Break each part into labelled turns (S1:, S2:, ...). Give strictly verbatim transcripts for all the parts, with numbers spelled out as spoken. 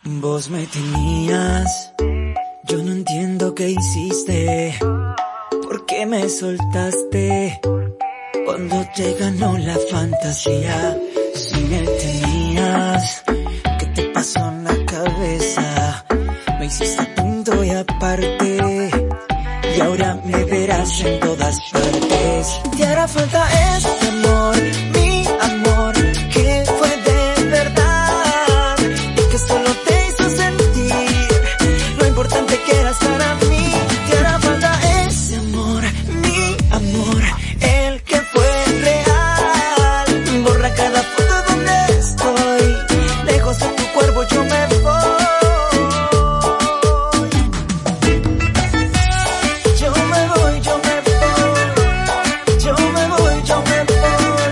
S1: Vos me tenías, yo no entiendo qué hiciste, por qué me soltaste cuando te ganó la fantasía. Si me tenías, ¿qué te pasó en la cabeza? Me hiciste punto y aparte, y ahora me verás en todas partes. Te hará falta este amor, mi amor, que fue de verdad y que solo te hizo sentir lo importante que eras para mí. Te hará falta ese amor, mi amor, el que fue real. Borra cada foto donde estoy, lejos de tu cuerpo yo me voy. Yo me voy, yo me voy, yo me voy, yo me voy.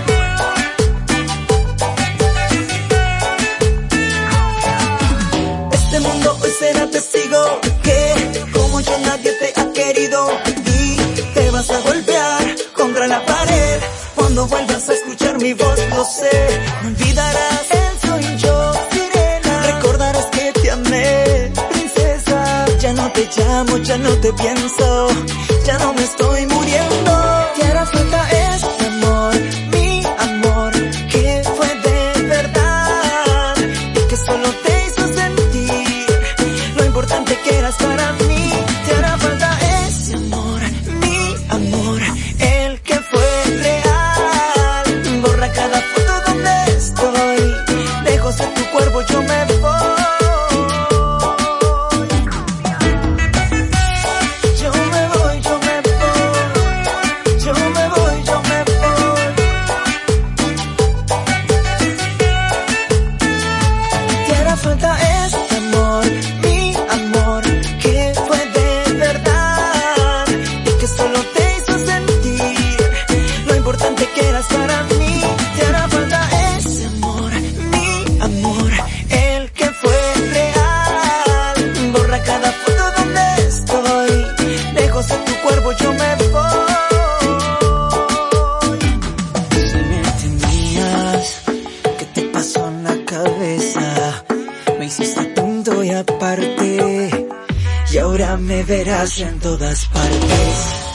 S1: Este mundo hoy será testigo que como yo nadie te ha querido, y te vas a golpear contra la pared cuando vuelvas a escuchar mi voz, lo sé. No olvidarás el soy yo, sirena. Recordarás que te amé, princesa. Ya no te llamo, ya no te pienso, ya no me estoy muriendo. Te hará falta este amor, mi amor, que fue de verdad y que solo te hizo sentir lo importante que eras para mí. Te hará falta ese amor, mi amor, el que fue real. Borra cada foto donde estoy, lejos de tu cuerpo yo me voy. Yo me voy, yo me voy, yo me voy, yo me voy. Te hará falta este amor, mi amor, que fue de verdad y que solo te hizo sentir lo importante que eras para mí. Te hará falta ese amor, mi amor, el que fue real. Borra cada foto donde estoy, lejos de tu cuerpo yo me voy. Si me tenías, ¿qué te pasó en la cabeza? Me hiciste punto y aparte, y ahora me verás en todas partes.